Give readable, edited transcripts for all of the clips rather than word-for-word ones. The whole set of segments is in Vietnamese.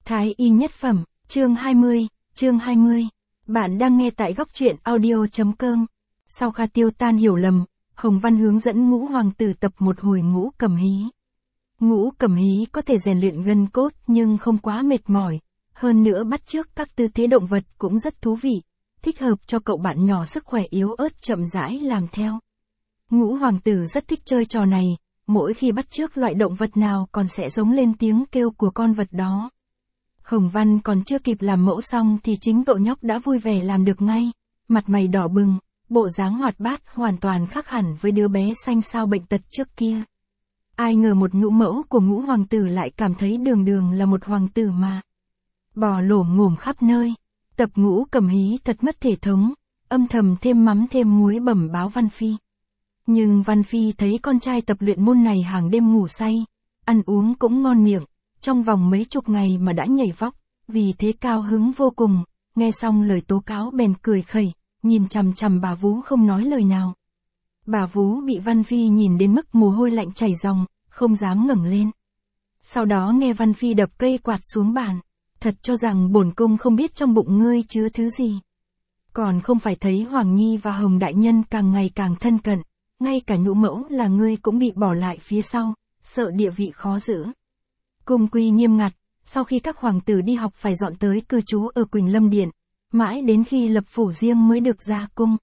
Thái y nhất phẩm, chương 20. Bạn đang nghe tại góc truyện audio.com. Sau Kha Tiêu tan hiểu lầm, Hồng Văn hướng dẫn Ngũ Hoàng tử tập một hồi ngũ cầm hí. Ngũ cầm hí có thể rèn luyện gân cốt nhưng không quá mệt mỏi. Hơn nữa bắt chước các tư thế động vật cũng rất thú vị, thích hợp cho cậu bạn nhỏ sức khỏe yếu ớt chậm rãi làm theo. Ngũ Hoàng tử rất thích chơi trò này, mỗi khi bắt chước loại động vật nào còn sẽ giống lên tiếng kêu của con vật đó. Hồng Văn còn chưa kịp làm mẫu xong thì chính cậu nhóc đã vui vẻ làm được ngay, mặt mày đỏ bừng, bộ dáng hoạt bát hoàn toàn khác hẳn với đứa bé xanh xao bệnh tật trước kia. Ai ngờ một nhũ mẫu của Ngũ Hoàng tử lại cảm thấy đường đường là một hoàng tử mà. Bò lổm ngổm khắp nơi, tập ngũ cầm hí thật mất thể thống, âm thầm thêm mắm thêm muối bẩm báo Văn Phi. Nhưng Văn Phi thấy con trai tập luyện môn này hàng đêm ngủ say, ăn uống cũng ngon miệng, trong vòng mấy chục ngày mà đã nhảy vóc, vì thế cao hứng vô cùng, nghe xong lời tố cáo bèn cười khẩy, nhìn chằm chằm bà Vú không nói lời nào. Bà Vú bị Văn Phi nhìn đến mức mồ hôi lạnh chảy ròng, không dám ngẩng lên. Sau đó nghe Văn Phi đập cây quạt xuống bàn, thật cho rằng bổn cung không biết trong bụng ngươi chứa thứ gì. Còn không phải thấy Hoàng Nhi và Hồng Đại Nhân càng ngày càng thân cận, ngay cả nhũ mẫu là ngươi cũng bị bỏ lại phía sau, sợ địa vị khó giữ. Cung quy nghiêm ngặt, sau khi các hoàng tử đi học phải dọn tới cư trú ở Quỳnh Lâm Điện, mãi đến khi lập phủ riêng mới được ra cung.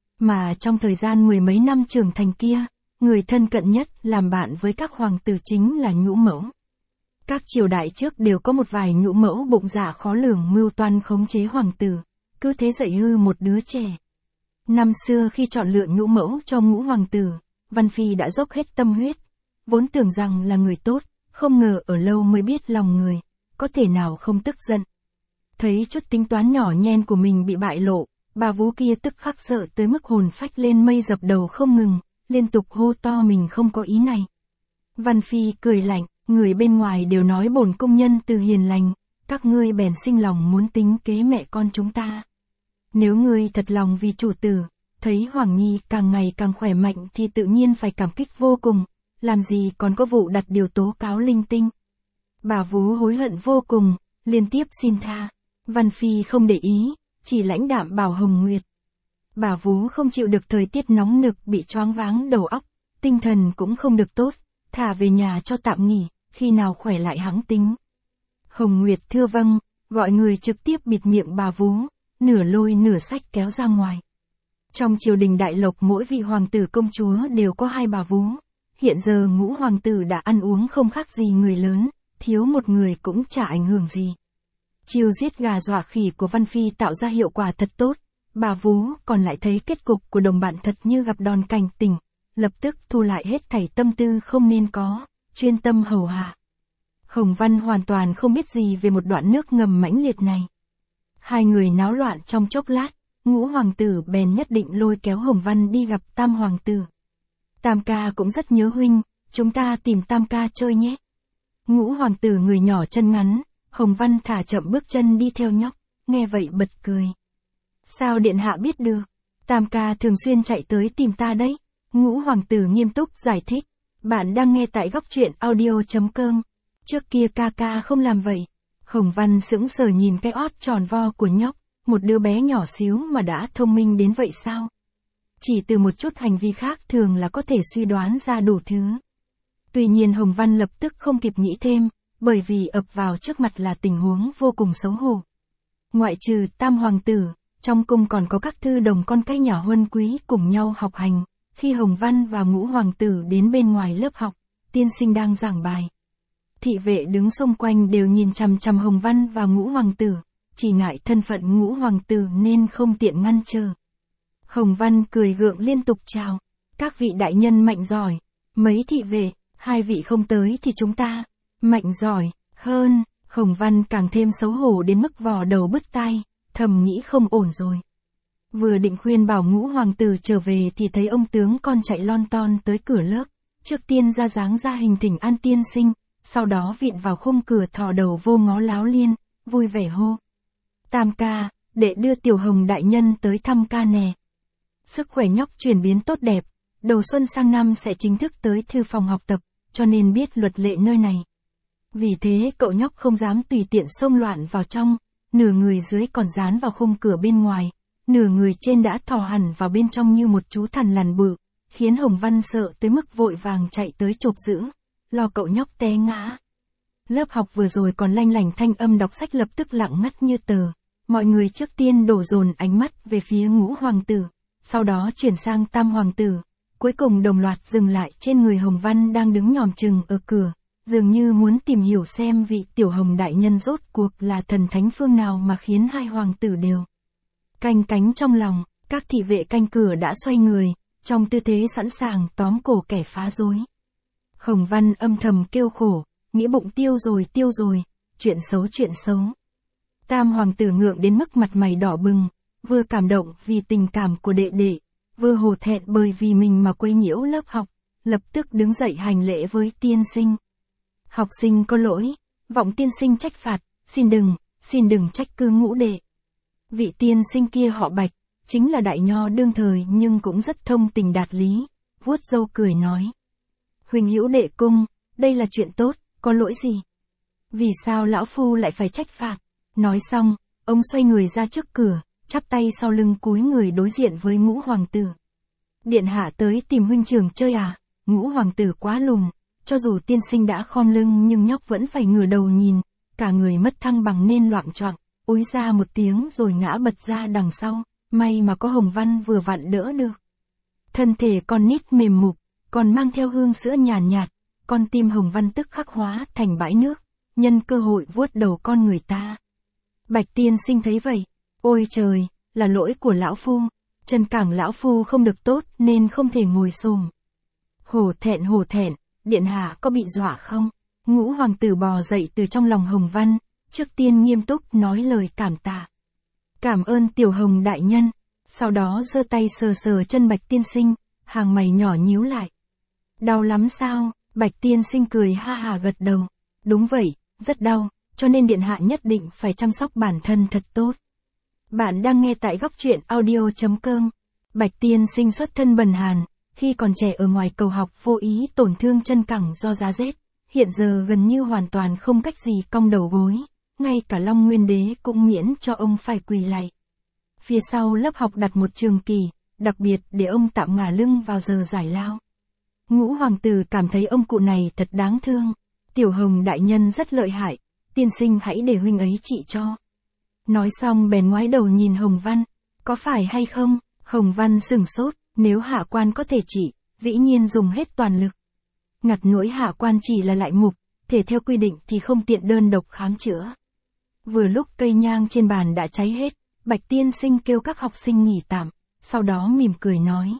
Mà trong thời gian mười mấy năm trưởng thành kia, người thân cận nhất làm bạn với các hoàng tử chính là nhũ mẫu. Các triều đại trước đều có một vài nhũ mẫu bụng dạ khó lường mưu toan khống chế hoàng tử, cứ thế dạy hư một đứa trẻ. Năm xưa khi chọn lựa nhũ mẫu cho Ngũ Hoàng tử, Văn Phi đã dốc hết tâm huyết, vốn tưởng rằng là người tốt, không ngờ ở lâu mới biết lòng người, có thể nào không tức giận. Thấy chút tính toán nhỏ nhen của mình bị bại lộ, bà Vú kia tức khắc sợ tới mức hồn phách lên mây dập đầu không ngừng, liên tục hô to mình không có ý này. Văn Phi cười lạnh, người bên ngoài đều nói bổn cung nhân từ hiền lành, các ngươi bèn sinh lòng muốn tính kế mẹ con chúng ta. Nếu ngươi thật lòng vì chủ tử, thấy Hoàng Nhi càng ngày càng khỏe mạnh thì tự nhiên phải cảm kích vô cùng, làm gì còn có vụ đặt điều tố cáo linh tinh. Bà Vú hối hận vô cùng, liên tiếp xin tha. Văn Phi không để ý, chỉ lãnh đạm bảo Hồng Nguyệt. Bà Vú không chịu được thời tiết nóng nực bị choáng váng đầu óc, tinh thần cũng không được tốt, thả về nhà cho tạm nghỉ, khi nào khỏe lại hẵng tính. Hồng Nguyệt thưa vâng, gọi người trực tiếp bịt miệng bà Vú, nửa lôi nửa xách kéo ra ngoài. Trong triều đình Đại Lộc mỗi vị hoàng tử công chúa đều có hai bà Vú. Hiện giờ Ngũ Hoàng tử đã ăn uống không khác gì người lớn, thiếu một người cũng chả ảnh hưởng gì. Chiêu giết gà dọa khỉ của Văn Phi tạo ra hiệu quả thật tốt, bà Vú còn lại thấy kết cục của đồng bạn thật như gặp đòn cảnh tỉnh, lập tức thu lại hết thảy tâm tư không nên có, chuyên tâm hầu hạ. Hồng Văn hoàn toàn không biết gì về một đoạn nước ngầm mãnh liệt này. Hai người náo loạn trong chốc lát, Ngũ Hoàng tử bèn nhất định lôi kéo Hồng Văn đi gặp Tam Hoàng tử. Tam ca cũng rất nhớ huynh, chúng ta tìm Tam ca chơi nhé. Ngũ Hoàng tử người nhỏ chân ngắn, Hồng Văn thả chậm bước chân đi theo nhóc, nghe vậy bật cười. Sao điện hạ biết được? Tam ca thường xuyên chạy tới tìm ta đấy. Ngũ Hoàng tử nghiêm túc giải thích. Bạn đang nghe tại góc truyện audio.com. Trước kia ca ca không làm vậy. Hồng Văn sững sờ nhìn cái ót tròn vo của nhóc, một đứa bé nhỏ xíu mà đã thông minh đến vậy sao? Chỉ từ một chút hành vi khác thường là có thể suy đoán ra đủ thứ. Tuy nhiên Hồng Văn lập tức không kịp nghĩ thêm, bởi vì ập vào trước mặt là tình huống vô cùng xấu hổ. Ngoại trừ Tam Hoàng tử, trong cung còn có các thư đồng con cái nhà huân quý cùng nhau học hành. Khi Hồng Văn và Ngũ Hoàng tử đến bên ngoài lớp học, tiên sinh đang giảng bài. Thị vệ đứng xung quanh đều nhìn chằm chằm Hồng Văn và Ngũ Hoàng tử, chỉ ngại thân phận Ngũ Hoàng tử nên không tiện ngăn trở. Hồng Văn cười gượng liên tục chào, các vị đại nhân mạnh giỏi, mấy thị vệ, hai vị không tới thì chúng ta, mạnh giỏi, hơn, Hồng Văn càng thêm xấu hổ đến mức vò đầu bứt tai, thầm nghĩ không ổn rồi. Vừa định khuyên bảo Ngũ Hoàng tử trở về thì thấy ông tướng con chạy lon ton tới cửa lớp, trước tiên ra dáng ra hình thỉnh an tiên sinh, sau đó vịn vào khung cửa thò đầu vô ngó Láo Liên, vui vẻ hô. Tam ca, để đưa Tiểu Hồng đại nhân tới thăm ca nè. Sức khỏe nhóc chuyển biến tốt đẹp, đầu xuân sang năm sẽ chính thức tới thư phòng học tập, cho nên biết luật lệ nơi này. Vì thế cậu nhóc không dám tùy tiện xông loạn vào trong, nửa người dưới còn dán vào khung cửa bên ngoài, nửa người trên đã thò hẳn vào bên trong như một chú thằn lằn bự, khiến Hồng Văn sợ tới mức vội vàng chạy tới chộp giữ, lo cậu nhóc té ngã. Lớp học vừa rồi còn lanh lảnh thanh âm đọc sách lập tức lặng ngắt như tờ, mọi người trước tiên đổ dồn ánh mắt về phía Ngũ hoàng tử, sau đó chuyển sang Tam hoàng tử, cuối cùng đồng loạt dừng lại trên người Hồng Văn đang đứng nhòm chừng ở cửa, dường như muốn tìm hiểu xem vị tiểu Hồng đại nhân rốt cuộc là thần thánh phương nào mà khiến hai hoàng tử đều canh cánh trong lòng. Các thị vệ canh cửa đã xoay người, trong tư thế sẵn sàng tóm cổ kẻ phá rối. Hồng Văn âm thầm kêu khổ, nghĩ bụng tiêu rồi, chuyện xấu. Tam hoàng tử ngượng đến mức mặt mày đỏ bừng, vừa cảm động vì tình cảm của đệ đệ, vừa hổ thẹn bởi vì mình mà quấy nhiễu lớp học, lập tức đứng dậy hành lễ với tiên sinh. Học sinh có lỗi, vọng tiên sinh trách phạt, xin đừng trách cứ Ngũ đệ. Vị tiên sinh kia họ Bạch, chính là đại nho đương thời nhưng cũng rất thông tình đạt lý, vuốt râu cười nói. Huỳnh hữu đệ cung, đây là chuyện tốt, có lỗi gì? Vì sao lão phu lại phải trách phạt? Nói xong, ông xoay người ra trước cửa, chắp tay sau lưng cúi người đối diện với Ngũ hoàng tử. Điện hạ tới tìm huynh trưởng chơi à? Ngũ hoàng tử quá lùn, cho dù tiên sinh đã khom lưng nhưng nhóc vẫn phải ngửa đầu nhìn, cả người mất thăng bằng nên loạng choạng, úi ra một tiếng rồi ngã bật ra đằng sau, may mà có Hồng Văn vừa vặn đỡ được. Thân thể con nít mềm mục, còn mang theo hương sữa nhàn nhạt, con tim Hồng Văn tức khắc hóa thành bãi nước, nhân cơ hội vuốt đầu con người ta. Bạch tiên sinh thấy vậy, ôi trời, là lỗi của lão phu, chân cẳng lão phu không được tốt nên không thể ngồi xổm. Hổ thẹn, điện hạ có bị dọa không? Ngũ hoàng tử bò dậy từ trong lòng Hồng Văn, trước tiên nghiêm túc nói lời cảm tạ. Cảm ơn tiểu Hồng đại nhân, sau đó giơ tay sờ chân Bạch tiên sinh, hàng mày nhỏ nhíu lại. Đau lắm sao? Bạch tiên sinh cười ha hà gật đầu. Đúng vậy, rất đau, cho nên điện hạ nhất định phải chăm sóc bản thân thật tốt. Bạn đang nghe tại góc truyện audio.com. Bạch tiên sinh xuất thân bần hàn, khi còn trẻ ở ngoài cầu học vô ý tổn thương chân cẳng do giá rét, hiện giờ gần như hoàn toàn không cách gì cong đầu gối, ngay cả Long Nguyên Đế cũng miễn cho ông phải quỳ lạy. Phía sau lớp học đặt một trường kỳ, đặc biệt để ông tạm ngả lưng vào giờ giải lao. Ngũ hoàng tử cảm thấy ông cụ này thật đáng thương. Tiểu Hồng đại nhân rất lợi hại, tiên sinh hãy để huynh ấy trị cho. Nói xong bèn ngoái đầu nhìn Hồng Văn, có phải hay không? Hồng Văn sửng sốt, nếu hạ quan có thể trị, dĩ nhiên dùng hết toàn lực. Ngặt nỗi hạ quan chỉ là lại mục, thể theo quy định thì không tiện đơn độc khám chữa. Vừa lúc cây nhang trên bàn đã cháy hết, Bạch tiên sinh kêu các học sinh nghỉ tạm, sau đó mỉm cười nói.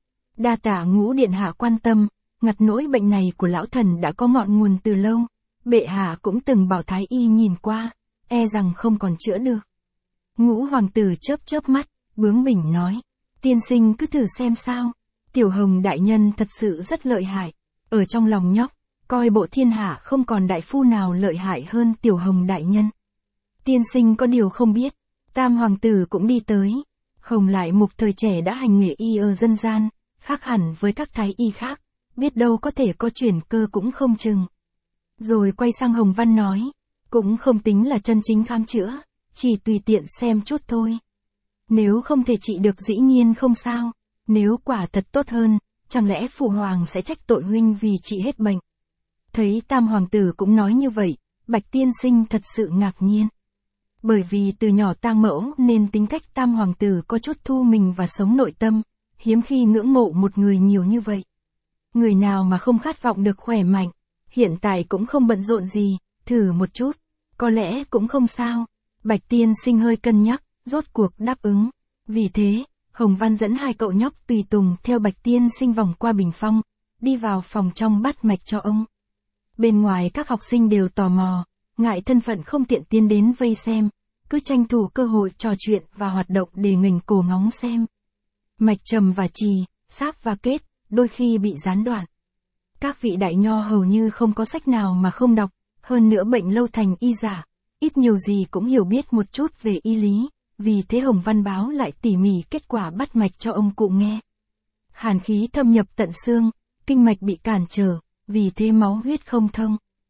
Đa tạ Ngũ điện hạ quan tâm, ngặt nỗi bệnh này của lão thần đã có ngọn nguồn từ lâu, bệ hạ cũng từng bảo thái y nhìn qua, e rằng không còn chữa được. Ngũ hoàng tử chớp mắt, bướng bỉnh nói, tiên sinh cứ thử xem sao, tiểu Hồng đại nhân thật sự rất lợi hại, ở trong lòng nhóc, coi bộ thiên hạ không còn đại phu nào lợi hại hơn tiểu Hồng đại nhân. Tiên sinh có điều không biết, Tam hoàng tử cũng đi tới, Hồng lại mục thời trẻ đã hành nghề y ở dân gian, khác hẳn với các thái y khác, biết đâu có thể có chuyển cơ cũng không chừng. Rồi quay sang Hồng Văn nói, cũng không tính là chân chính khám chữa, chỉ tùy tiện xem chút thôi. Nếu không thể trị được dĩ nhiên không sao, nếu quả thật tốt hơn, chẳng lẽ phụ hoàng sẽ trách tội huynh vì trị hết bệnh. Thấy Tam hoàng tử cũng nói như vậy, Bạch tiên sinh thật sự ngạc nhiên. Bởi vì từ nhỏ tang mẫu nên tính cách Tam hoàng tử có chút thu mình và sống nội tâm, hiếm khi ngưỡng mộ một người nhiều như vậy. Người nào mà không khát vọng được khỏe mạnh, hiện tại cũng không bận rộn gì, thử một chút, có lẽ cũng không sao. Bạch tiên sinh hơi cân nhắc, rốt cuộc đáp ứng. Vì thế, Hồng Văn dẫn hai cậu nhóc tùy tùng theo Bạch tiên sinh vòng qua bình phong, đi vào phòng trong bắt mạch cho ông. Bên ngoài các học sinh đều tò mò, ngại thân phận không tiện tiến đến vây xem, cứ tranh thủ cơ hội trò chuyện và hoạt động để nghềnh cổ ngóng xem. Mạch trầm và trì, sáp và kết, đôi khi bị gián đoạn. Các vị đại nho hầu như không có sách nào mà không đọc, hơn nữa bệnh lâu thành y giả, ít nhiều gì cũng hiểu biết một chút về y lý, vì thế Hồng Văn báo lại tỉ mỉ kết quả bắt mạch cho ông cụ nghe. Hàn khí thâm nhập tận xương, kinh mạch bị cản trở, vì thế máu huyết không thông.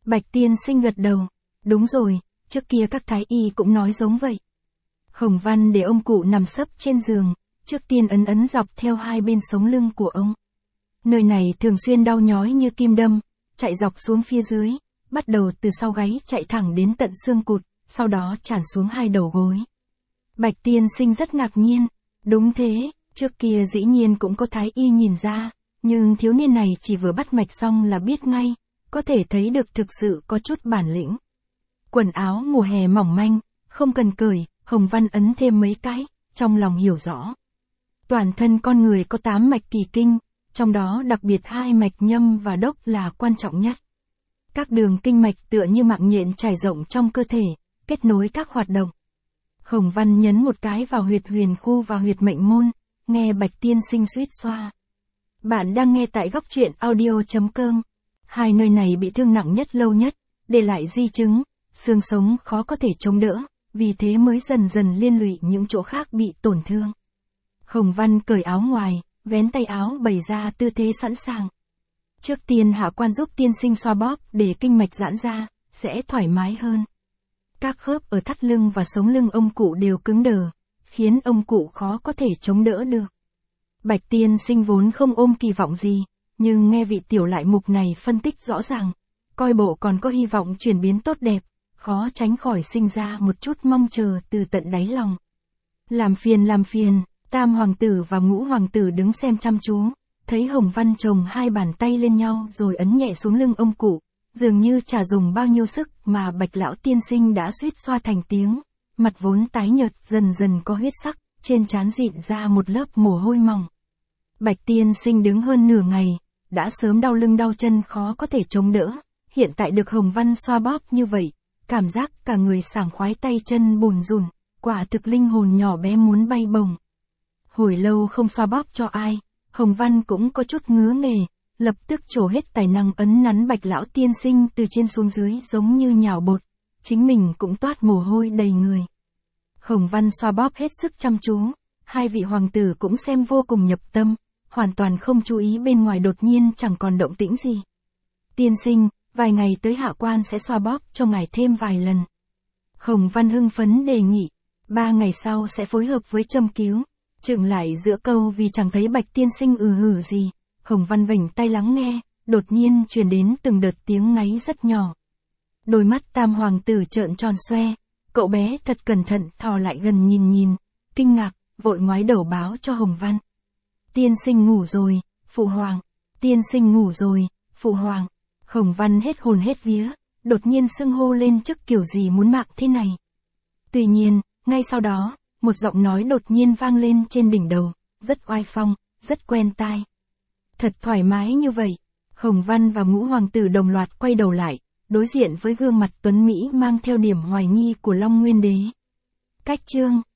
Bạch tiên sinh gật đầu. Đúng rồi, trước kia các thái y cũng nói giống vậy. Hồng Văn để ông cụ nằm sấp trên giường, trước tiên ấn ấn dọc theo hai bên sống lưng của ông. Nơi này thường xuyên đau nhói như kim đâm, chạy dọc xuống phía dưới, bắt đầu từ sau gáy chạy thẳng đến tận xương cụt, sau đó tràn xuống hai đầu gối. Bạch tiên sinh rất ngạc nhiên. Đúng thế, trước kia dĩ nhiên cũng có thái y nhìn ra, nhưng thiếu niên này chỉ vừa bắt mạch xong là biết ngay, có thể thấy được thực sự có chút bản lĩnh. Quần áo mùa hè mỏng manh, không cần cởi, Hồng Văn ấn thêm mấy cái, trong lòng hiểu rõ. Toàn thân con người có 8 mạch kỳ kinh, trong đó đặc biệt 2 mạch nhâm và đốc là quan trọng nhất. Các đường kinh mạch tựa như mạng nhện trải rộng trong cơ thể, kết nối các hoạt động. Hồng Văn nhấn một cái vào huyệt huyền khu và huyệt mệnh môn, nghe Bạch tiên sinh suýt xoa. Bạn đang nghe tại góc truyện audio.com. Hai nơi này bị thương nặng nhất lâu nhất, để lại di chứng, xương sống khó có thể chống đỡ, vì thế mới dần dần liên lụy những chỗ khác bị tổn thương. Hồng Văn cởi áo ngoài, vén tay áo bày ra tư thế sẵn sàng. Trước tiên hạ quan giúp tiên sinh xoa bóp để kinh mạch giãn ra, sẽ thoải mái hơn. Các khớp ở thắt lưng và sống lưng ông cụ đều cứng đờ, khiến ông cụ khó có thể chống đỡ được. Bạch tiên sinh vốn không ôm kỳ vọng gì, nhưng nghe vị tiểu lại mục này phân tích rõ ràng, coi bộ còn có hy vọng chuyển biến tốt đẹp, khó tránh khỏi sinh ra một chút mong chờ từ tận đáy lòng. Làm phiền, Tam hoàng tử và Ngũ hoàng tử đứng xem chăm chú, thấy Hồng Văn chồng hai bàn tay lên nhau rồi ấn nhẹ xuống lưng ông cụ, dường như chả dùng bao nhiêu sức mà Bạch lão tiên sinh đã suýt xoa thành tiếng, mặt vốn tái nhợt dần dần có huyết sắc, trên trán rịn ra một lớp mồ hôi mỏng. Bạch tiên sinh đứng hơn nửa ngày, đã sớm đau lưng đau chân khó có thể chống đỡ, hiện tại được Hồng Văn xoa bóp như vậy, cảm giác cả người sảng khoái tay chân bùn rùn, quả thực linh hồn nhỏ bé muốn bay bổng. Hồi lâu không xoa bóp cho ai, Hồng Văn cũng có chút ngứa nghề, lập tức trổ hết tài năng ấn nắn Bạch lão tiên sinh từ trên xuống dưới giống như nhào bột, chính mình cũng toát mồ hôi đầy người. Hồng Văn xoa bóp hết sức chăm chú, hai vị hoàng tử cũng xem vô cùng nhập tâm, hoàn toàn không chú ý bên ngoài đột nhiên chẳng còn động tĩnh gì. Tiên sinh, vài ngày tới hạ quan sẽ xoa bóp cho ngài thêm vài lần. Hồng Văn hưng phấn đề nghị, 3 ngày sau sẽ phối hợp với châm cứu. Chừng lại giữa câu vì chẳng thấy Bạch tiên sinh hử gì, Hồng Văn vểnh tay lắng nghe, đột nhiên truyền đến từng đợt tiếng ngáy rất nhỏ. Đôi mắt Tam hoàng tử trợn tròn xoe, cậu bé thật cẩn thận thò lại gần nhìn, kinh ngạc, vội ngoái đầu báo cho Hồng Văn. Tiên sinh ngủ rồi, phụ hoàng. Tiên sinh ngủ rồi, phụ hoàng. Hồng Văn hết hồn hết vía, đột nhiên xưng hô lên chức kiểu gì muốn mạng thế này. Tuy nhiên, ngay sau đó, một giọng nói đột nhiên vang lên trên đỉnh đầu, rất oai phong, rất quen tai. Thật thoải mái như vậy. Hồng Văn và Ngũ hoàng tử đồng loạt quay đầu lại, đối diện với gương mặt tuấn Mỹ mang theo điểm hoài nghi của Long Nguyên đế. Cách chương